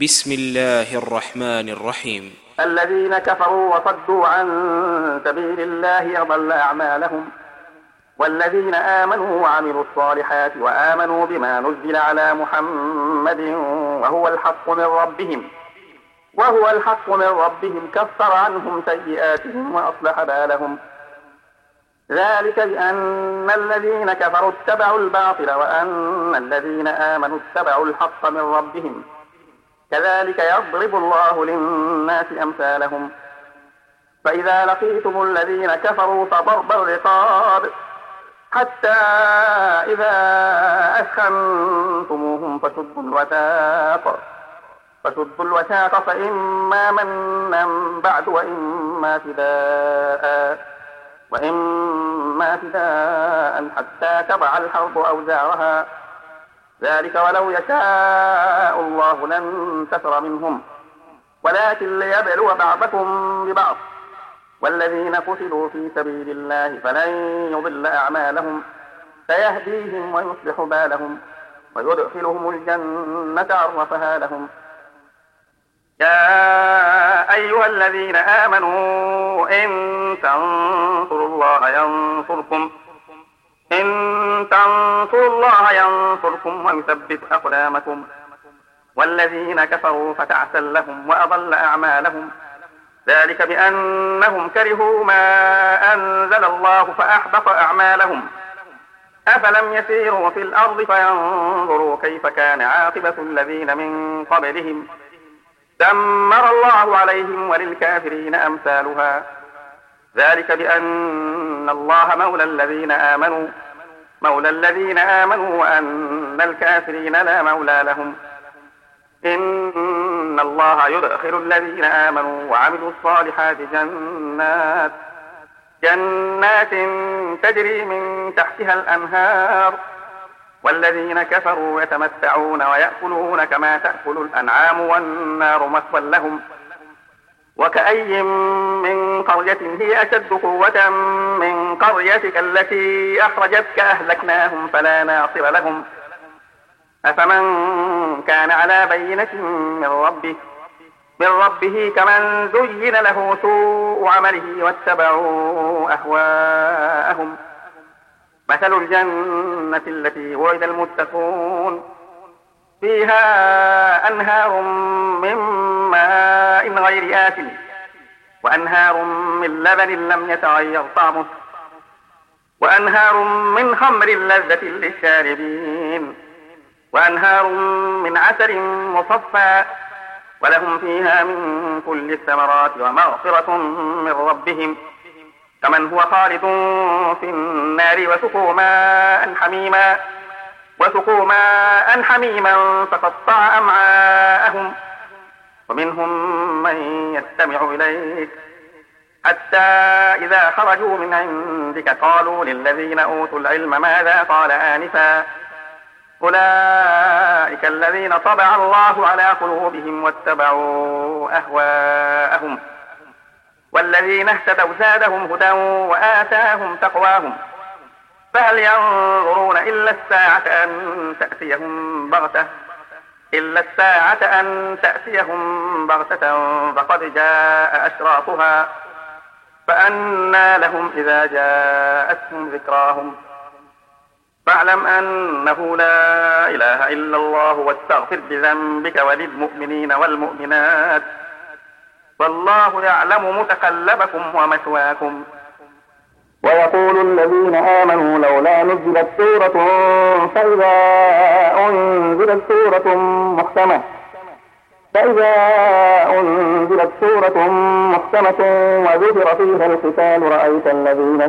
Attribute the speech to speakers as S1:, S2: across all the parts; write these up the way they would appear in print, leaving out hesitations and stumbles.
S1: بسم الله الرحمن الرحيم.
S2: الذين كفروا وصدوا عن سبيل الله أضل أعمالهم، والذين آمنوا وعملوا الصالحات وآمنوا بما نزل على محمد وهو الحق من ربهم كفر عنهم سيئاتهم وأصلح بالهم. ذلك بأن الذين كفروا اتبعوا الباطل وأن الذين آمنوا اتبعوا الحق من ربهم، كذلك يضرب الله للناس أمثالهم. فإذا لقيتم الذين كفروا فضرب الرقاب حتى إذا أثخنتموهم فشدوا الوثاق فإما منا بعد وإما فداء حتى تضع الحرب أوزارها. ذلك ولو يشاء الله لانتصر منهم، ولكن ليبلو بعضكم ببعض. والذين قتلوا في سبيل الله فلن يضل أعمالهم، سيهديهم ويصلح بالهم ويدخلهم الجنة عرفها لهم. يا أيها الذين آمنوا إن تنصروا الله ينصركم ويثبت أقدامكم. والذين كفروا فتعسا لهم وأضل أعمالهم، ذلك بأنهم كرهوا ما أنزل الله فأحبط أعمالهم. أفلم يسيروا في الأرض فينظروا كيف كان عاقبة الذين من قبلهم، دمر الله عليهم وللكافرين أمثالها. ذلك بأن الله مولى الذين آمنوا وأن الكافرين لا مولى لهم. إن الله يدخل الذين آمنوا وعملوا الصالحات جنات تجري من تحتها الأنهار، والذين كفروا يتمتعون ويأكلون كما تأكل الأنعام والنار مثوى لهم. وكأي من قرية هي أشد قوة من قريتك التي أخرجتك أهلكناهم فلا ناصر لهم. أفمن كان على بينة من ربه كمن زين له سوء عمله واتبعوا أهواءهم. مثل الجنة التي وعد المتقون فيها أنهار من ماء غير آسن وأنهار من لبن لم يتغير طعمه وأنهار من خمر لذة للشاربين وأنهار من عسل مصفى ولهم فيها من كل الثمرات ومغفرة من ربهم كمن هو خالد في النار وسقوا ماء حميما فقطع أمعاءهم. ومنهم من يستمع إليك حتى إذا خرجوا من عندك قالوا للذين أوتوا العلم ماذا قال آنفا، أولئك الذين طبع الله على قلوبهم واتبعوا أهواءهم. والذين اهتدوا زادهم هدى وآتاهم تقواهم. فهل ينظرون إلا الساعة أن تأتيهم بغتة فقد جاء أشراطها، فأنى لهم إذا جاءتهم ذكراهم. فاعلم أنه لا إله إلا الله واستغفر بذنبك وللمؤمنين والمؤمنات، والله يعلم متقلبكم ومثواكم. ويقول الذين آمنوا لولا نزلت سورة فإذا أنزلت سورة محكمة وذكر فيها القتال رأيت الذين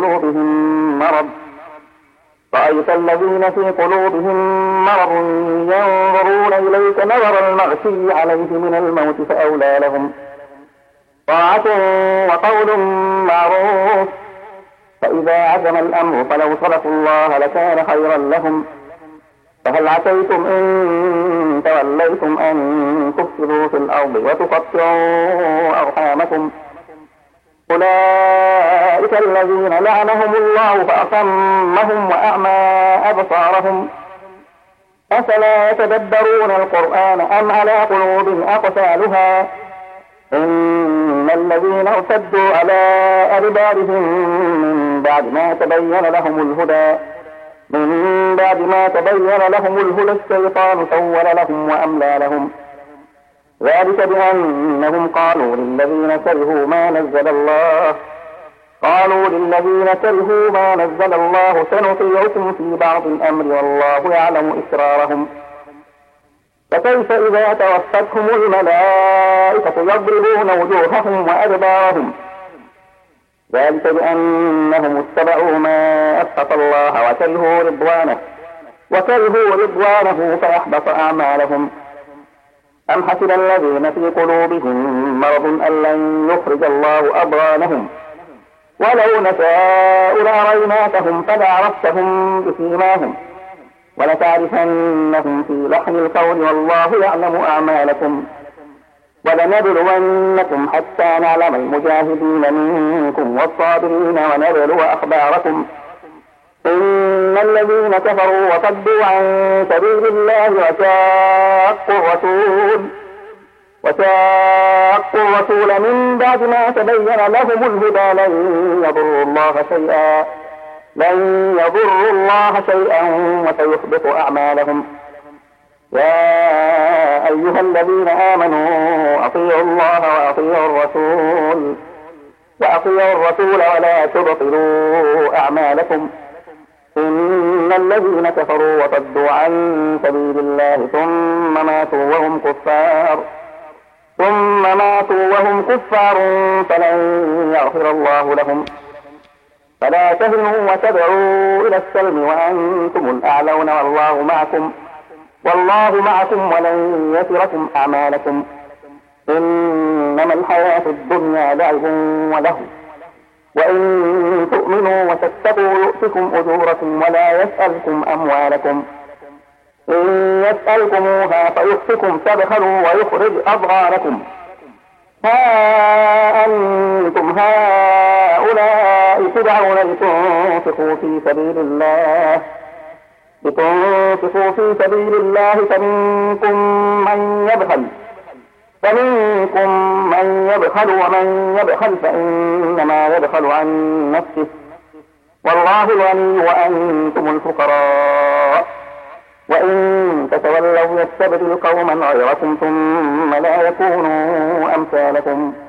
S2: في قلوبهم مرض ينظرون إليك نظر المغشي عليه من الموت فأولى لهم طاعة وقول معروف. فإذا عزم الأمر فلو صدقوا الله لكان خيرا لهم. فهل عسيتم إن توليتم أن تفسدوا في الأرض وتقطعوا أرحامكم؟ أولئك الذين لعنهم الله فأصمهم وأعمى أبصارهم أفلا يتدبرون القرآن أم على قلوب أقفالها إن الذين ارتدوا على أدبارهم من بعد ما تبين لهم الهدى الشيطان سول لهم وأملى لهم ذلك بأنهم قالوا للذين كرهوا ما نزل الله سنطيعكم في بعض الأمر والله يعلم إسرارهم فكيف إذا توفتهم الملائكة يضربون وجوههم وأدبارهم ذلك بأنهم اتبعوا ما أسخط الله وكرهوا رضوانه فأحبط أعمالهم أم حسب الذين في قلوبهم مرض أن لن يخرج الله أضغانهم ولو نشاء لأريناكهم فلعرفتهم بسيماهم ولتعرفنهم في لحن القول والله يعلم أعمالكم ولنبلونكم حتى نعلم المجاهدين منكم والصابرين ونبلو أخباركم إن الذين كفروا وصدوا عن سبيل الله وشاقوا الرسول من بعد ما تبين لهم الهدى لن يضروا الله شيئا وسيحبط أعمالهم يا أيها الذين آمنوا أطيعوا الله وأطيعوا الرسول ولا تبطلوا أعمالكم إن الذين كفروا وصدوا عن سبيل الله ثم ماتوا وهم كفار فلن يغفر الله لهم فلا تهنوا وتدعوا إلى السلم وأنتم الأعلون والله معكم ولن يتركم أعمالكم إنما الحياة الدنيا لعب ولهو وإن تؤمنوا وتتقوا يؤتكم أجوركم ولا يسألكم أموالكم إن يسألكموها فيؤتكم تبخلوا ويخرج أضغانكم ها أنتم هؤلاء تدعون لتنفقوا في سبيل الله فمنكم من يبخل ومن يبخل فإنما يبخل عن نفسه والله الغني وأنتم الفقراء وإن تتولوا يستبدل قوما غيركم ثم لا يكونوا أمثالكم